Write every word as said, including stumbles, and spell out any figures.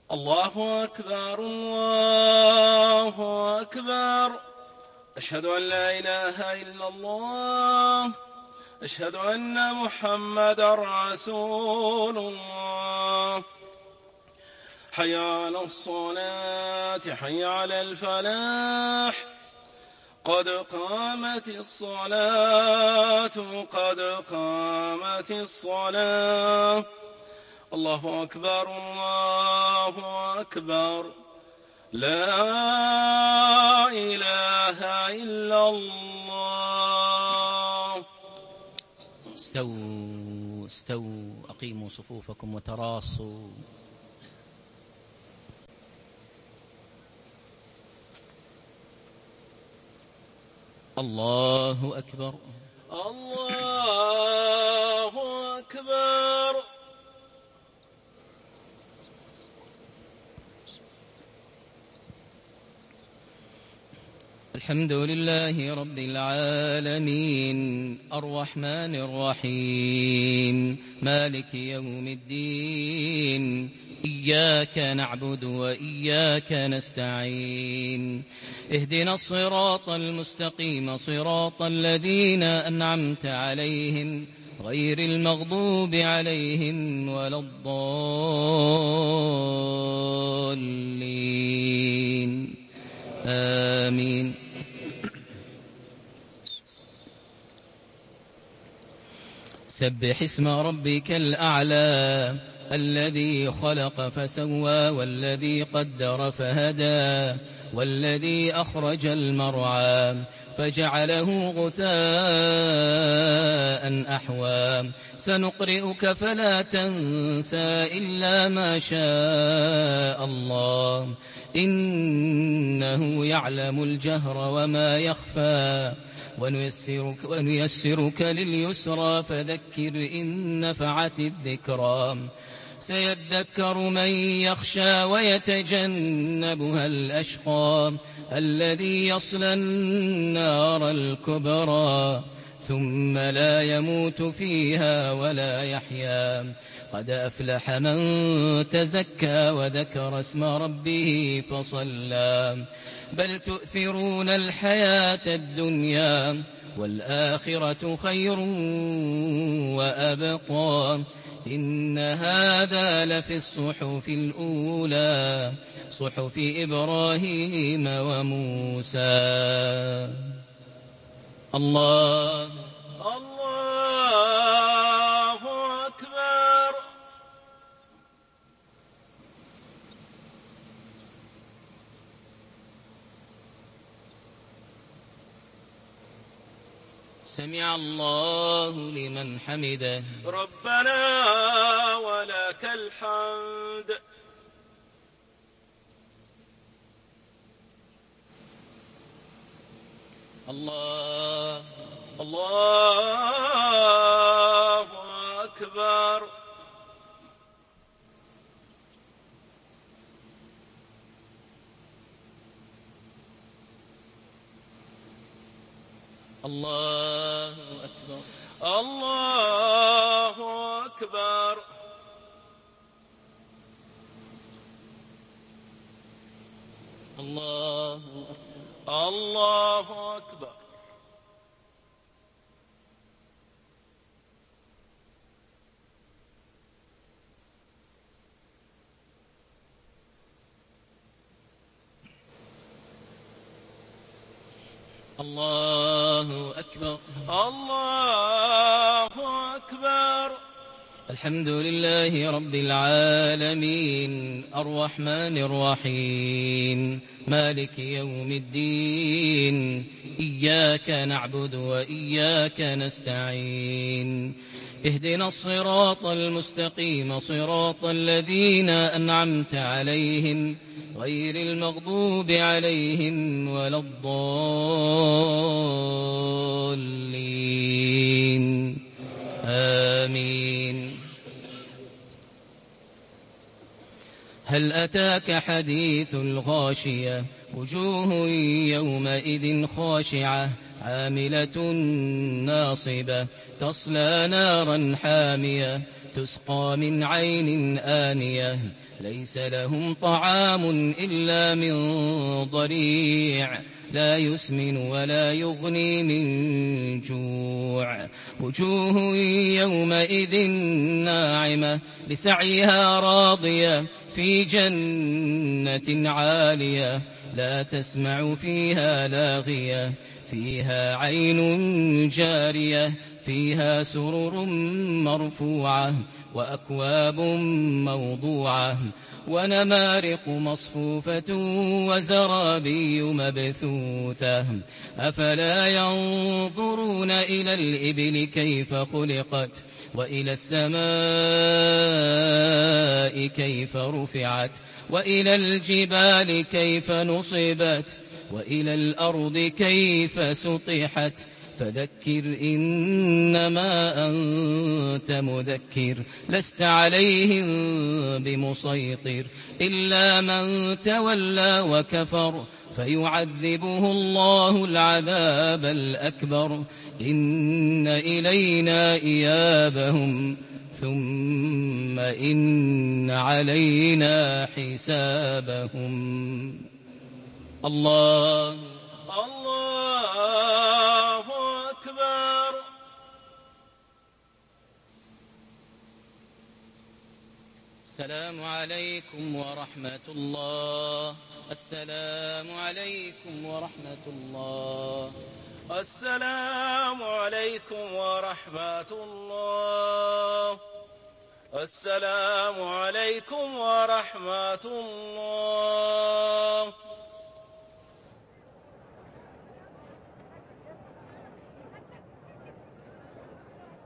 الله أكبر الله أكبر. أشهد أن لا إله إلا الله. أشهد أن محمدا رسول الله. حي على الصلاة حي على الفلاح. قد قامت الصلاة قد قامت الصلاة. الله أكبر الله أكبر. لا إله إلا الله. استووا استووا أقيموا صفوفكم وتراصوا. الله أكبر الله أكبر. الحمد لله رب العالمين الرحمن الرحيم مالك يوم الدين. إياك نعبد وإياك نستعين. اهدنا الصراط المستقيم صراط الذين أنعمت عليهم غير المغضوب عليهم ولا الضالين آمين. سبح اسم ربك الأعلى الذي خلق فسوى والذي قدر فهدى والذي أخرج المرعى فجعله غثاء أحوى. سنقرئك فلا تنسى إلا ما شاء الله إنه يعلم الجهر وما يخفى. ونيسرك, ونيسرك لليسرى فذكر إن نفعت الذكرى. سيذكر من يخشى ويتجنبها الأشقى الذي يصلى النار الكبرى ثم لا يموت فيها ولا يحيا. قد أفلح من تزكى وذكر اسم ربه فصلى. بل تؤثرون الحياة الدنيا والآخرة خير وأبقى. إن هذا لفي الصحف الأولى صحف إبراهيم وموسى. الله الله أكبر. سمع الله لمن حمده. ربنا ولك الحمد. الله الله أكبر. الله أكبر الله أكبر. الله الله أكبر. الله أكبر الله أكبر. الحمد لله رب العالمين الرحمن الرحيم مالك يوم الدين. إياك نعبد وإياك نستعين. اهدنا الصراط المستقيم صراط الذين أنعمت عليهم غير المغضوب عليهم ولا الضالين آمين. هل أتاك حديث الغاشية وجوه يومئذ خاشعة عاملة ناصبة تصلى نارا حامية تسقى من عين آنية ليس لهم طعام إلا من ضريع لا يسمن ولا يغني من جوع وجوه يومئذ ناعمة لسعيها راضية في جنة عالية لا تسمع فيها لاغية فيها عين جارية فيها سرر مرفوعة وأكواب موضوعة ونمارق مصفوفة وزرابي مبثوثة أفلا ينظرون إلى الإبل كيف خلقت وإلى السماء كيف رفعت وإلى الجبال كيف نصبت وإلى الأرض كيف سطحت فذكر إنما أنت مذكر لست عليهم بمسيطر إلا من تولى وكفر فيعذبه الله العذاب الأكبر إن إلينا إيابهم ثم إن علينا حسابهم. الله الله أكبر. السلام عليكم ورحمة الله. السلام عليكم ورحمة الله. السلام عليكم ورحمة الله. السلام عليكم ورحمة الله.